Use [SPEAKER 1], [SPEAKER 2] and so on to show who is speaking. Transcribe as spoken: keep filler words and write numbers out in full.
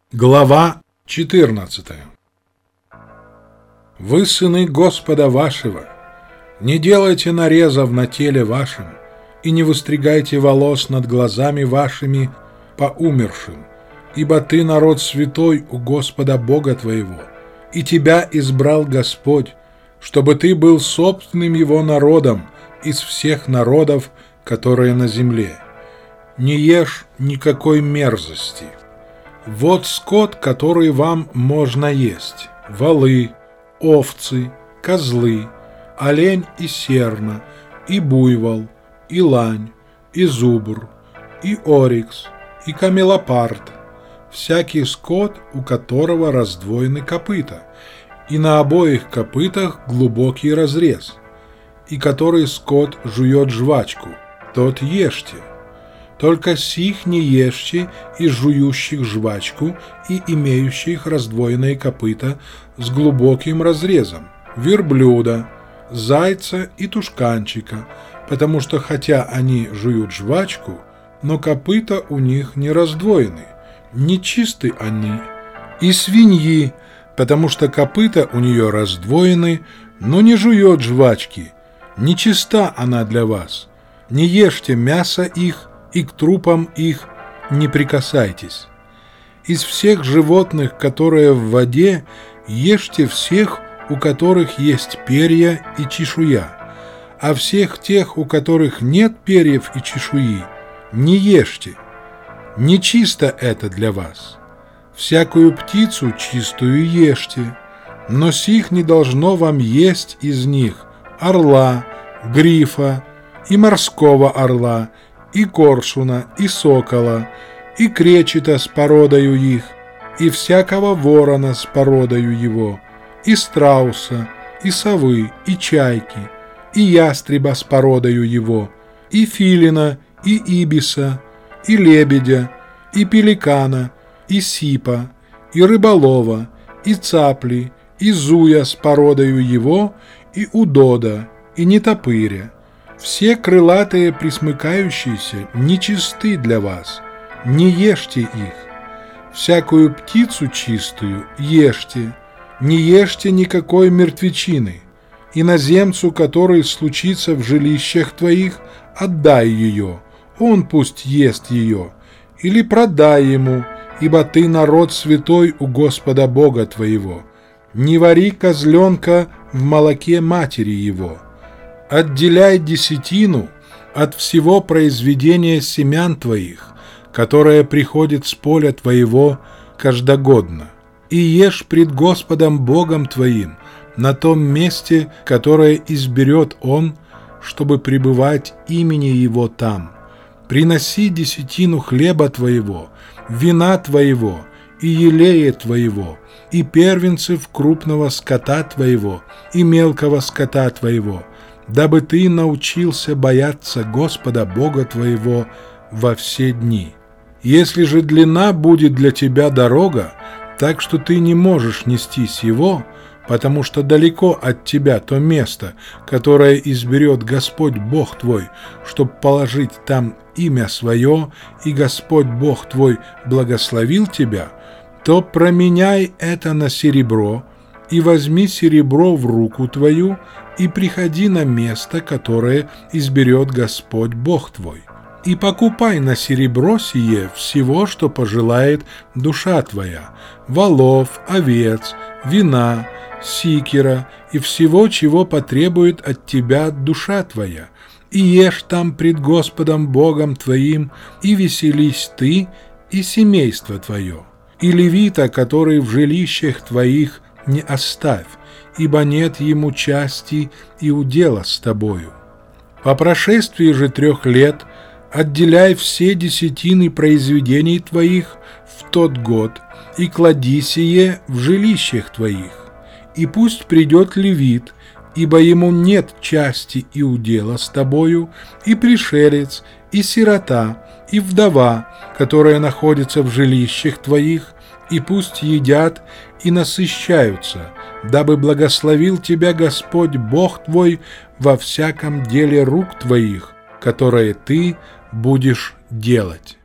[SPEAKER 1] Глава четырнадцатая. Вы, сыны Господа вашего, не делайте нарезов на теле вашем и не выстригайте волос над глазами вашими по умершим, ибо ты народ святой у Господа Бога твоего, и тебя избрал Господь, чтобы ты был собственным его народом из всех народов, которые на земле. Не ешь никакой мерзости. Вот скот, который вам можно есть: волы, овцы, козлы, олень и серна, и буйвол, и лань, и зубр, и орикс, и камелопард, всякий скот, у которого раздвоены копыта, и на обоих копытах глубокий разрез, и который скот жует жвачку, тот ешьте. Только сих не ешьте из жующих жвачку и имеющих раздвоенные копыта с глубоким разрезом, верблюда, зайца и тушканчика, потому что хотя они жуют жвачку, но копыта у них не раздвоены, нечисты они, и свиньи, потому что копыта у нее раздвоены, но не жует жвачки, нечиста она для вас. Не ешьте мясо их, и к трупам их не прикасайтесь. Из всех животных, которые в воде, ешьте всех, у которых есть перья и чешуя, а всех тех, у которых нет перьев и чешуи, не ешьте. Нечисто это для вас. Всякую птицу чистую ешьте, но сих не должно вам есть из них орла, грифа и морского орла, и коршуна, и сокола, и кречета с породою их, и всякого ворона с породою его, и страуса, и совы, и чайки, и ястреба с породою его, и филина, и ибиса, и лебедя, и пеликана, и сипа, и рыболова, и цапли, и зуя с породою его, и удода, и нетопыря. Все крылатые пресмыкающиеся нечисты для вас, не ешьте их. Всякую птицу чистую ешьте, не ешьте никакой мертвечины. Иноземцу, который случится в жилищах твоих, отдай ее, он пусть ест ее, или продай ему, ибо ты народ святой у Господа Бога твоего. Не вари козленка в молоке матери его. Отделяй десятину от всего произведения семян твоих, которое приходит с поля твоего каждогодно, и ешь пред Господом Богом твоим на том месте, которое изберет Он, чтобы пребывать имени Его там. Приноси десятину хлеба твоего, вина твоего и елея твоего, и первенцев крупного скота твоего и мелкого скота твоего, дабы ты научился бояться Господа Бога твоего во все дни. Если же длина будет для тебя дорога, так что ты не можешь нестись его, потому что далеко от тебя то место, которое изберет Господь Бог твой, чтоб положить там имя свое, и Господь Бог твой благословил тебя, то променяй это на серебро, и возьми серебро в руку твою, и приходи на место, которое изберет Господь Бог твой, и покупай на серебро сие всего, что пожелает душа твоя: волов, овец, вина, сикера и всего, чего потребует от тебя душа твоя, и ешь там пред Господом Богом твоим, и веселись ты и семейство твое, и левита, который в жилищах твоих, не оставь, ибо нет ему части и удела с тобою. По прошествии же трех лет отделяй все десятины произведений твоих в тот год и клади сие в жилищах твоих, и пусть придет левит, ибо ему нет части и удела с тобою, и пришелец, и сирота, и вдова, которая находится в жилищах твоих, и пусть едят и насыщаются, дабы благословил тебя Господь Бог твой во всяком деле рук твоих, которое ты будешь делать.